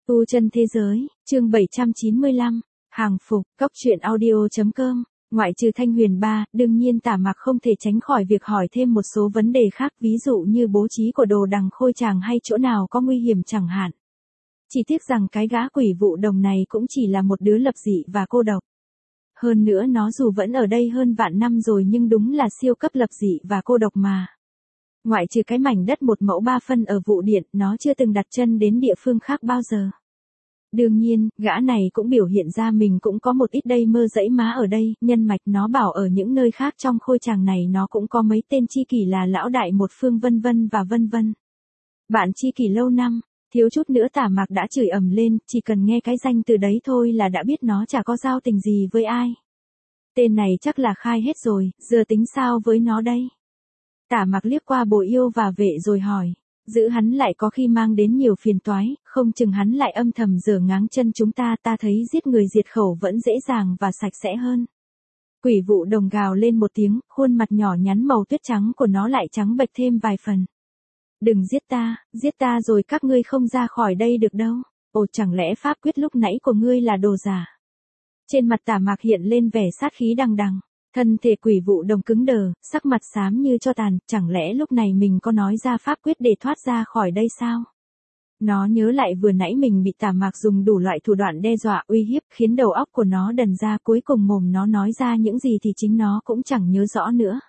Tu chân thế giới, chương 795, hàng phục, cốc truyện audio.com, ngoại trừ Thanh Huyền ba, đương nhiên Tả Mặc không thể tránh khỏi việc hỏi thêm một số vấn đề khác, ví dụ như bố trí của đồ đằng khôi tràng hay chỗ nào có nguy hiểm chẳng hạn. Chỉ tiếc rằng cái gã quỷ vụ đồng này cũng chỉ là một đứa lập dị và cô độc. Hơn nữa nó dù vẫn ở đây hơn vạn năm rồi nhưng đúng là siêu cấp lập dị và cô độc mà. Ngoại trừ cái mảnh đất 1 mẫu 3 phân ở vụ điện, nó chưa từng đặt chân đến địa phương khác bao giờ. Đương nhiên, gã này cũng biểu hiện ra mình cũng có một ít đây mơ dẫy má ở đây, nhân mạch nó bảo ở những nơi khác trong khôi tràng này nó cũng có mấy tên chi kỷ là lão đại một phương vân vân và vân vân. Bạn chi kỷ lâu năm, thiếu chút nữa Tả Mặc đã chửi ầm lên, chỉ cần nghe cái danh từ đấy thôi là đã biết nó chả có giao tình gì với ai. Tên này chắc là khai hết rồi, giờ tính sao với nó đây? Tả Mặc liếc qua Bồ Yêu và Vệ rồi hỏi, giữ hắn lại có khi mang đến nhiều phiền toái, không chừng hắn lại âm thầm giở ngáng chân chúng ta thấy giết người diệt khẩu vẫn dễ dàng và sạch sẽ hơn. Quỷ vụ đồng gào lên một tiếng, khuôn mặt nhỏ nhắn màu tuyết trắng của nó lại trắng bệch thêm vài phần. Đừng giết ta rồi các ngươi không ra khỏi đây được đâu. Ồ, chẳng lẽ pháp quyết lúc nãy của ngươi là đồ giả? Trên mặt Tả Mặc hiện lên vẻ sát khí đằng đằng. Thân thể quỷ vụ đồng cứng đờ, sắc mặt xám như cho tàn, chẳng lẽ lúc này mình có nói ra pháp quyết để thoát ra khỏi đây sao? Nó nhớ lại vừa nãy mình bị Tả Mặc dùng đủ loại thủ đoạn đe dọa uy hiếp khiến đầu óc của nó đần ra, cuối cùng mồm nó nói ra những gì thì chính nó cũng chẳng nhớ rõ nữa.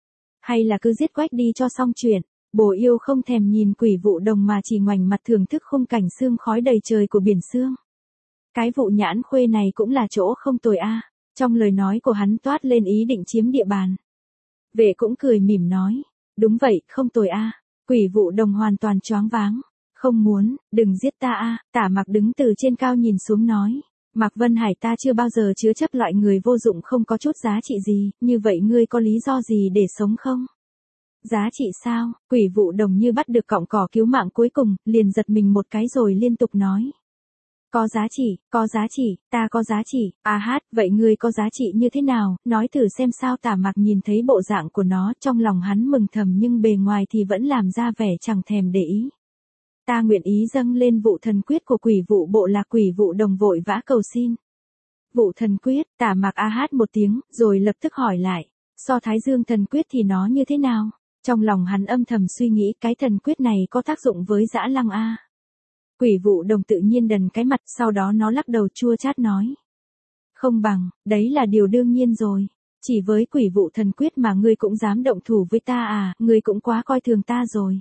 Hay là cứ giết quách đi cho xong chuyện. Bồ Yêu không thèm nhìn quỷ vụ đồng mà chỉ ngoảnh mặt thưởng thức khung cảnh sương khói đầy trời của biển sương. Cái vụ Nhãn Khuê này cũng là chỗ không tồi a. Trong lời nói của hắn toát lên ý định chiếm địa bàn. Vệ cũng cười mỉm nói, đúng vậy, không tồi a. Quỷ vụ đồng hoàn toàn choáng váng. Không muốn, đừng giết ta a. Tả Mặc đứng từ trên cao nhìn xuống nói, Mạc Vân Hải ta chưa bao giờ chứa chấp loại người vô dụng không có chút giá trị gì, như vậy ngươi có lý do gì để sống không? Giá trị sao? Quỷ vụ đồng như bắt được cọng cỏ cứu mạng cuối cùng, liền giật mình một cái rồi liên tục nói. Có giá trị, ta có giá trị, vậy ngươi có giá trị như thế nào, nói thử xem sao. Tả Mặc nhìn thấy bộ dạng của nó, trong lòng hắn mừng thầm nhưng bề ngoài thì vẫn làm ra vẻ chẳng thèm để ý. Ta nguyện ý dâng lên vụ thần quyết của quỷ vụ bộ. Là quỷ vụ đồng vội vã cầu xin. Vụ thần quyết, Tả Mặc một tiếng, rồi lập tức hỏi lại, so Thái Dương thần quyết thì nó như thế nào? Trong lòng hắn âm thầm suy nghĩ cái thần quyết này có tác dụng với Dã Lăng a. Quỷ vụ đồng tự nhiên đần cái mặt, sau đó nó lắc đầu chua chát nói. Không bằng, đấy là điều đương nhiên rồi. Chỉ với quỷ vụ thần quyết mà ngươi cũng dám động thủ với ta à, ngươi cũng quá coi thường ta rồi.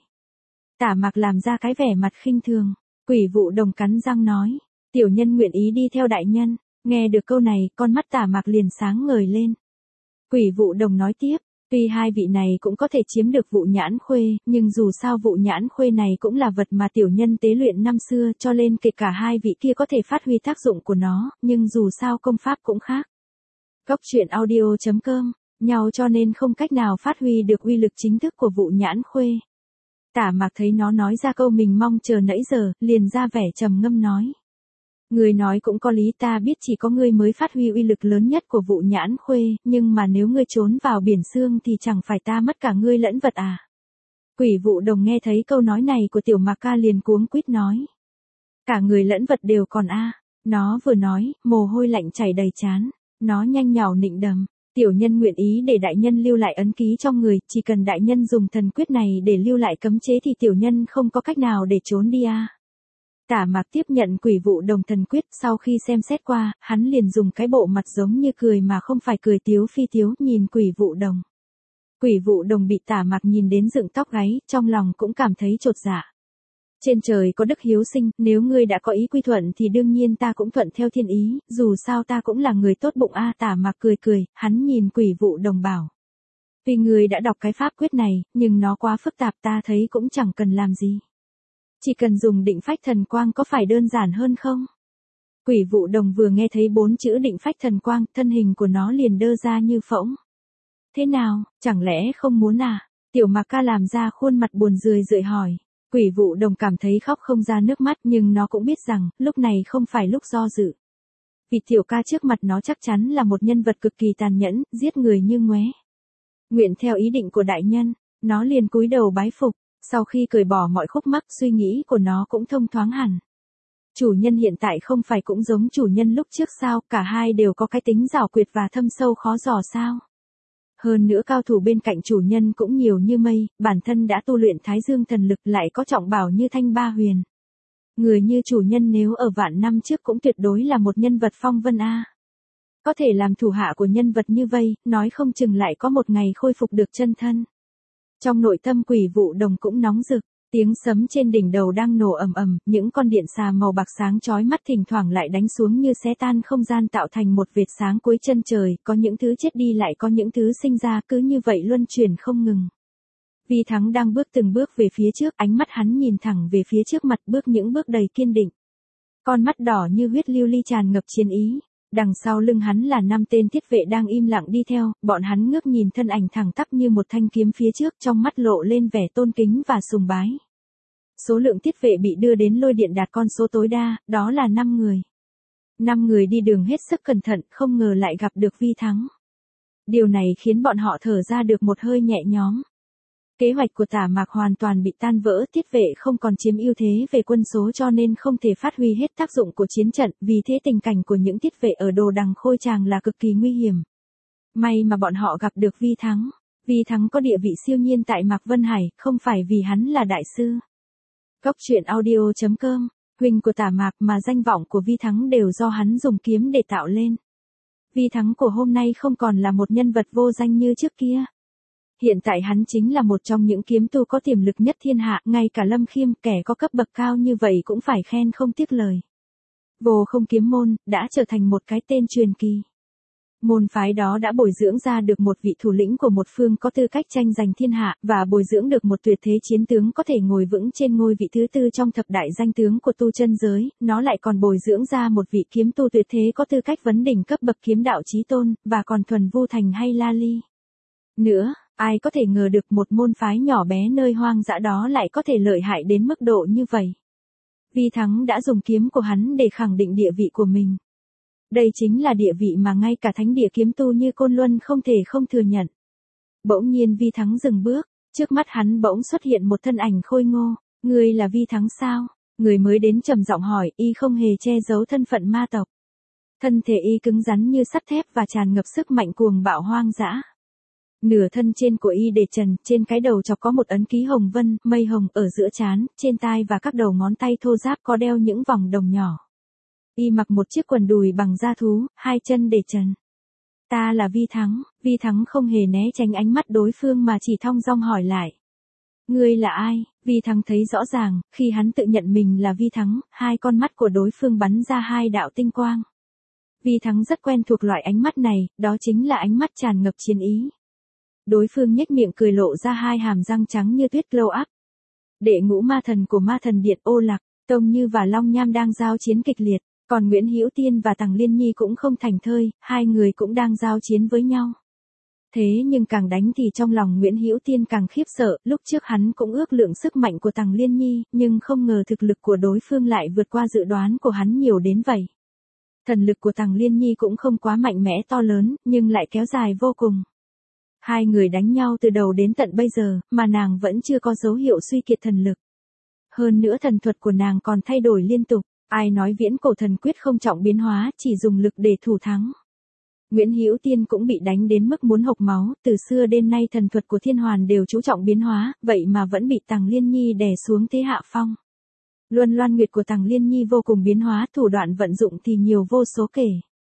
Tả Mặc làm ra cái vẻ mặt khinh thường. Quỷ vụ đồng cắn răng nói, tiểu nhân nguyện ý đi theo đại nhân. Nghe được câu này, con mắt Tả Mặc liền sáng ngời lên. Quỷ vụ đồng nói tiếp. Tuy hai vị này cũng có thể chiếm được vụ Nhãn Khuê, nhưng dù sao vụ Nhãn Khuê này cũng là vật mà tiểu nhân tế luyện năm xưa, cho nên kể cả hai vị kia có thể phát huy tác dụng của nó, nhưng dù sao công pháp cũng khác. Cốc truyện audio.com, nhau cho nên không cách nào phát huy được uy lực chính thức của vụ Nhãn Khuê. Tả Mặc thấy nó nói ra câu mình mong chờ nãy giờ, liền ra vẻ trầm ngâm nói. Ngươi nói cũng có lý, ta biết chỉ có ngươi mới phát huy uy lực lớn nhất của vụ Nhãn Khuê, nhưng mà nếu ngươi trốn vào biển sương thì chẳng phải ta mất cả ngươi lẫn vật à? Quỷ vụ đồng nghe thấy câu nói này của Tiểu Mặc ca liền cuống quýt nói. Cả người lẫn vật đều còn a. Nó vừa nói, mồ hôi lạnh chảy đầy trán, nó nhanh nhảu nịnh đầm. Tiểu nhân nguyện ý để đại nhân lưu lại ấn ký trong người, chỉ cần đại nhân dùng thần quyết này để lưu lại cấm chế thì tiểu nhân không có cách nào để trốn đi a. Tả Mặc tiếp nhận quỷ vụ đồng thần quyết, sau khi xem xét qua, hắn liền dùng cái bộ mặt giống như cười mà không phải cười tiếu phi tiếu nhìn quỷ vụ đồng. Quỷ vụ đồng bị Tả Mặc nhìn đến dựng tóc gáy, trong lòng cũng cảm thấy chột dạ. Trên trời có đức hiếu sinh, nếu ngươi đã có ý quy thuận thì đương nhiên ta cũng thuận theo thiên ý, dù sao ta cũng là người tốt bụng a. Tả Mặc cười, hắn nhìn quỷ vụ đồng bảo. Vì ngươi đã đọc cái pháp quyết này, nhưng nó quá phức tạp, ta thấy cũng chẳng cần làm gì. Chỉ cần dùng định phách thần quang có phải đơn giản hơn không? Quỷ vụ đồng vừa nghe thấy 4 chữ định phách thần quang, thân hình của nó liền đơ ra như phỗng. Thế nào, chẳng lẽ không muốn à? Tiểu Mặc ca làm ra khuôn mặt buồn rười hỏi. Quỷ vụ đồng cảm thấy khóc không ra nước mắt, nhưng nó cũng biết rằng, lúc này không phải lúc do dự. Vì tiểu ca trước mặt nó chắc chắn là một nhân vật cực kỳ tàn nhẫn, giết người như ngoé. Nguyện theo ý định của đại nhân, nó liền cúi đầu bái phục. Sau khi cởi bỏ mọi khúc mắc, suy nghĩ của nó cũng thông thoáng hẳn. Chủ nhân hiện tại không phải cũng giống chủ nhân lúc trước sao, cả hai đều có cái tính giảo quyệt và thâm sâu khó dò sao. Hơn nữa cao thủ bên cạnh chủ nhân cũng nhiều như mây, bản thân đã tu luyện Thái Dương thần lực lại có trọng bảo như Thanh Ba Huyền. Người như chủ nhân nếu ở vạn năm trước cũng tuyệt đối là một nhân vật phong vân a. Có thể làm thủ hạ của nhân vật như vây, nói không chừng lại có một ngày khôi phục được chân thân. Trong nội tâm Quỷ Vụ Đồng cũng nóng rực, tiếng sấm trên đỉnh đầu đang nổ ầm ầm, những con điện xà màu bạc sáng chói mắt thỉnh thoảng lại đánh xuống như xé tan không gian tạo thành một vệt sáng cuối chân trời, có những thứ chết đi lại có những thứ sinh ra, cứ như vậy luân chuyển không ngừng. Vi Thắng đang bước từng bước về phía trước, ánh mắt hắn nhìn thẳng về phía trước mặt, bước những bước đầy kiên định. Con mắt đỏ như huyết lưu ly tràn ngập chiến ý. Đằng sau lưng hắn là 5 tên thiết vệ đang im lặng đi theo, bọn hắn ngước nhìn thân ảnh thẳng tắp như một thanh kiếm phía trước, trong mắt lộ lên vẻ tôn kính và sùng bái. Số lượng thiết vệ bị đưa đến lôi điện đạt con số tối đa, đó là 5 người. 5 người đi đường hết sức cẩn thận, không ngờ lại gặp được Vi Thắng. Điều này khiến bọn họ thở ra được một hơi nhẹ nhõm. Kế hoạch của Tả Mạc hoàn toàn bị tan vỡ, thiết vệ không còn chiếm ưu thế về quân số cho nên không thể phát huy hết tác dụng của chiến trận, vì thế tình cảnh của những thiết vệ ở Đồ Đằng Khôi Tràng là cực kỳ nguy hiểm. May mà bọn họ gặp được Vi Thắng. Vi Thắng có địa vị siêu nhiên tại Mạc Vân Hải, không phải vì hắn là đại sư. Góc truyện audio.com, huynh của Tả Mạc mà danh vọng của Vi Thắng đều do hắn dùng kiếm để tạo lên. Vi Thắng của hôm nay không còn là một nhân vật vô danh như trước kia. Hiện tại hắn chính là một trong những kiếm tu có tiềm lực nhất thiên hạ, ngay cả Lâm Khiêm, kẻ có cấp bậc cao như vậy cũng phải khen không tiếc lời. Vô Không Kiếm Môn đã trở thành một cái tên truyền kỳ. Môn phái đó đã bồi dưỡng ra được một vị thủ lĩnh của một phương có tư cách tranh giành thiên hạ, và bồi dưỡng được một tuyệt thế chiến tướng có thể ngồi vững trên ngôi vị thứ 4 trong thập đại danh tướng của tu chân giới, nó lại còn bồi dưỡng ra một vị kiếm tu tuyệt thế có tư cách vấn đỉnh cấp bậc kiếm đạo chí tôn, và còn thuần Vu Thành hay La Ly. Nữa, ai có thể ngờ được một môn phái nhỏ bé nơi hoang dã đó lại có thể lợi hại đến mức độ như vậy. Vi Thắng đã dùng kiếm của hắn để khẳng định địa vị của mình. Đây chính là địa vị mà ngay cả thánh địa kiếm tu như Côn Luân không thể không thừa nhận. Bỗng nhiên Vi Thắng dừng bước, trước mắt hắn bỗng xuất hiện một thân ảnh khôi ngô. Ngươi là Vi Thắng sao? Người mới đến trầm giọng hỏi, y không hề che giấu thân phận ma tộc. Thân thể y cứng rắn như sắt thép và tràn ngập sức mạnh cuồng bạo hoang dã. Nửa thân trên của y để trần, trên cái đầu chọc có một ấn ký hồng vân, mây hồng ở giữa trán, trên tai và các đầu ngón tay thô ráp có đeo những vòng đồng nhỏ. Y mặc một chiếc quần đùi bằng da thú, 2 chân để trần. Ta là Vi Thắng. Vi Thắng không hề né tránh ánh mắt đối phương mà chỉ thong dong hỏi lại. Ngươi là ai? Vi Thắng thấy rõ ràng, khi hắn tự nhận mình là Vi Thắng, 2 con mắt của đối phương bắn ra 2 đạo tinh quang. Vi Thắng rất quen thuộc loại ánh mắt này, đó chính là ánh mắt tràn ngập chiến ý. Đối phương nhếch miệng cười lộ ra 2 hàm răng trắng như tuyết glow up. Đệ ngũ ma thần của ma thần điện Ô Lạc, Tông Như và Long Nham đang giao chiến kịch liệt, còn Nguyễn Hữu Tiên và Tằng Liên Nhi cũng không thành thơi, 2 người cũng đang giao chiến với nhau. Thế nhưng càng đánh thì trong lòng Nguyễn Hữu Tiên càng khiếp sợ, lúc trước hắn cũng ước lượng sức mạnh của Tằng Liên Nhi, nhưng không ngờ thực lực của đối phương lại vượt qua dự đoán của hắn nhiều đến vậy. Thần lực của Tằng Liên Nhi cũng không quá mạnh mẽ to lớn, nhưng lại kéo dài vô cùng. 2 người đánh nhau từ đầu đến tận bây giờ, mà nàng vẫn chưa có dấu hiệu suy kiệt thần lực. Hơn nữa thần thuật của nàng còn thay đổi liên tục, ai nói viễn cổ thần quyết không trọng biến hóa, chỉ dùng lực để thủ thắng. Nguyễn Hữu Tiên cũng bị đánh đến mức muốn hộc máu, từ xưa đến nay thần thuật của Thiên Hoàn đều chú trọng biến hóa, vậy mà vẫn bị Tằng Liên Nhi đè xuống thế hạ phong. Luân Loan Nguyệt của Tằng Liên Nhi vô cùng biến hóa, thủ đoạn vận dụng thì nhiều vô số kể.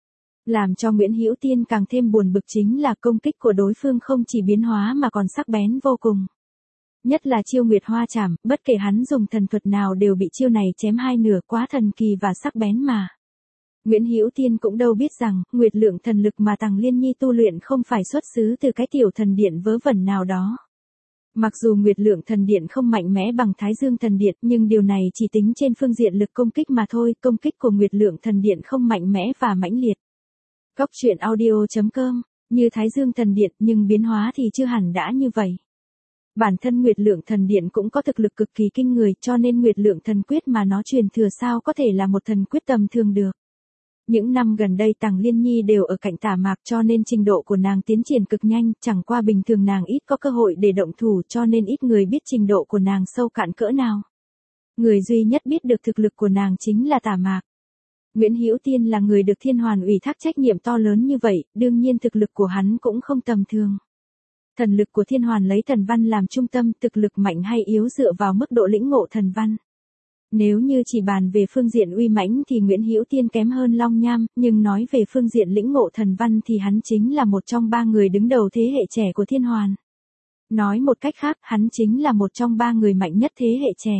Làm cho Nguyễn Hữu Tiên càng thêm buồn bực chính là công kích của đối phương không chỉ biến hóa mà còn sắc bén vô cùng. Nhất là chiêu Nguyệt Hoa Chảm, bất kể hắn dùng thần thuật nào đều bị chiêu này chém 2 nửa, quá thần kỳ và sắc bén mà. Nguyễn Hữu Tiên cũng đâu biết rằng, Nguyệt Lượng thần lực mà Tằng Liên Nhi tu luyện không phải xuất xứ từ cái tiểu thần điện vớ vẩn nào đó. Mặc dù Nguyệt Lượng thần điện không mạnh mẽ bằng Thái Dương thần điện, nhưng điều này chỉ tính trên phương diện lực công kích mà thôi, công kích của Nguyệt Lượng thần điện không mạnh mẽ và mãnh liệt. Góc truyện audio.com, như Thái Dương thần điện nhưng biến hóa thì chưa hẳn đã như vậy. Bản thân Nguyệt Lượng thần điện cũng có thực lực cực kỳ kinh người, cho nên Nguyệt Lượng thần quyết mà nó truyền thừa sao có thể là một thần quyết tầm thường được. Những năm gần đây Tằng Liên Nhi đều ở cạnh Tả Mạc cho nên trình độ của nàng tiến triển cực nhanh, chẳng qua bình thường nàng ít có cơ hội để động thủ cho nên ít người biết trình độ của nàng sâu cạn cỡ nào. Người duy nhất biết được thực lực của nàng chính là Tả Mạc. Nguyễn Hữu Tiên là người được Thiên Hoàn ủy thác trách nhiệm to lớn như vậy, đương nhiên thực lực của hắn cũng không tầm thường. Thần lực của Thiên Hoàn lấy thần văn làm trung tâm, thực lực mạnh hay yếu dựa vào mức độ lĩnh ngộ thần văn. Nếu như chỉ bàn về phương diện uy mãnh thì Nguyễn Hữu Tiên kém hơn Long Nham, nhưng nói về phương diện lĩnh ngộ thần văn thì hắn chính là một trong 3 người đứng đầu thế hệ trẻ của Thiên Hoàn. Nói một cách khác, hắn chính là một trong 3 người mạnh nhất thế hệ trẻ.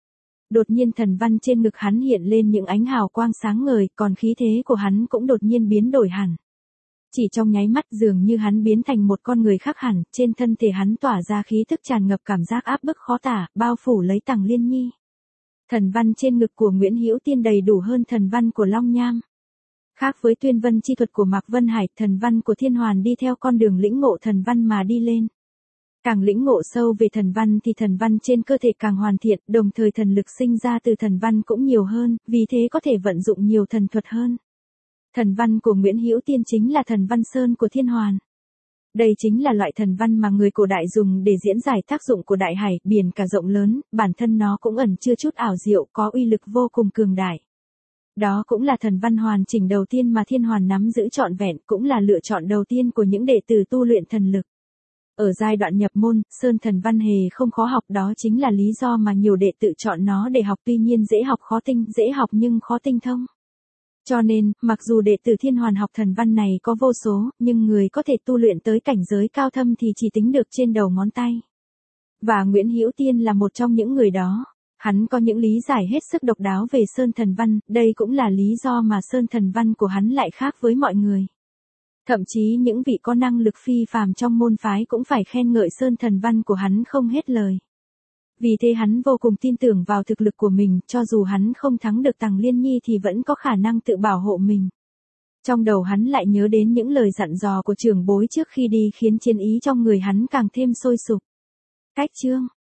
Đột nhiên thần văn trên ngực hắn hiện lên những ánh hào quang sáng ngời, còn khí thế của hắn cũng đột nhiên biến đổi hẳn. Chỉ trong nháy mắt dường như hắn biến thành một con người khác hẳn, trên thân thể hắn tỏa ra khí thức tràn ngập cảm giác áp bức khó tả, bao phủ lấy Tằng Liên Nhi. Thần văn trên ngực của Nguyễn Hữu Tiên đầy đủ hơn thần văn của Long Nham. Khác với tuyên vân chi thuật của Mạc Vân Hải, thần văn của Thiên Hoàn đi theo con đường lĩnh ngộ thần văn mà đi lên. Càng lĩnh ngộ sâu về thần văn thì thần văn trên cơ thể càng hoàn thiện, đồng thời thần lực sinh ra từ thần văn cũng nhiều hơn, vì thế có thể vận dụng nhiều thần thuật hơn. Thần văn của Nguyễn Hữu Tiên chính là thần văn sơn của Thiên Hoàn. Đây chính là loại thần văn mà người cổ đại dùng để diễn giải tác dụng của đại hải, biển cả rộng lớn, bản thân nó cũng ẩn chứa chút ảo diệu, có uy lực vô cùng cường đại. Đó cũng là thần văn hoàn chỉnh đầu tiên mà Thiên Hoàn nắm giữ trọn vẹn, cũng là lựa chọn đầu tiên của những đệ tử tu luyện thần lực. Ở giai đoạn nhập môn, Sơn thần văn hề không khó học, đó chính là lý do mà nhiều đệ tử chọn nó để học, tuy nhiên dễ học khó tinh, dễ học nhưng khó tinh thông. Cho nên, mặc dù đệ tử Thiên Hoàn học thần văn này có vô số, nhưng người có thể tu luyện tới cảnh giới cao thâm thì chỉ tính được trên đầu ngón tay. Và Nguyễn Hữu Tiên là một trong những người đó. Hắn có những lý giải hết sức độc đáo về Sơn thần văn, đây cũng là lý do mà Sơn thần văn của hắn lại khác với mọi người. Thậm chí những vị có năng lực phi phàm trong môn phái cũng phải khen ngợi Sơn thần văn của hắn không hết lời. Vì thế hắn vô cùng tin tưởng vào thực lực của mình, cho dù hắn không thắng được Tằng Liên Nhi thì vẫn có khả năng tự bảo hộ mình. Trong đầu hắn lại nhớ đến những lời dặn dò của trưởng bối trước khi đi khiến chiến ý trong người hắn càng thêm sôi sục. Cách chương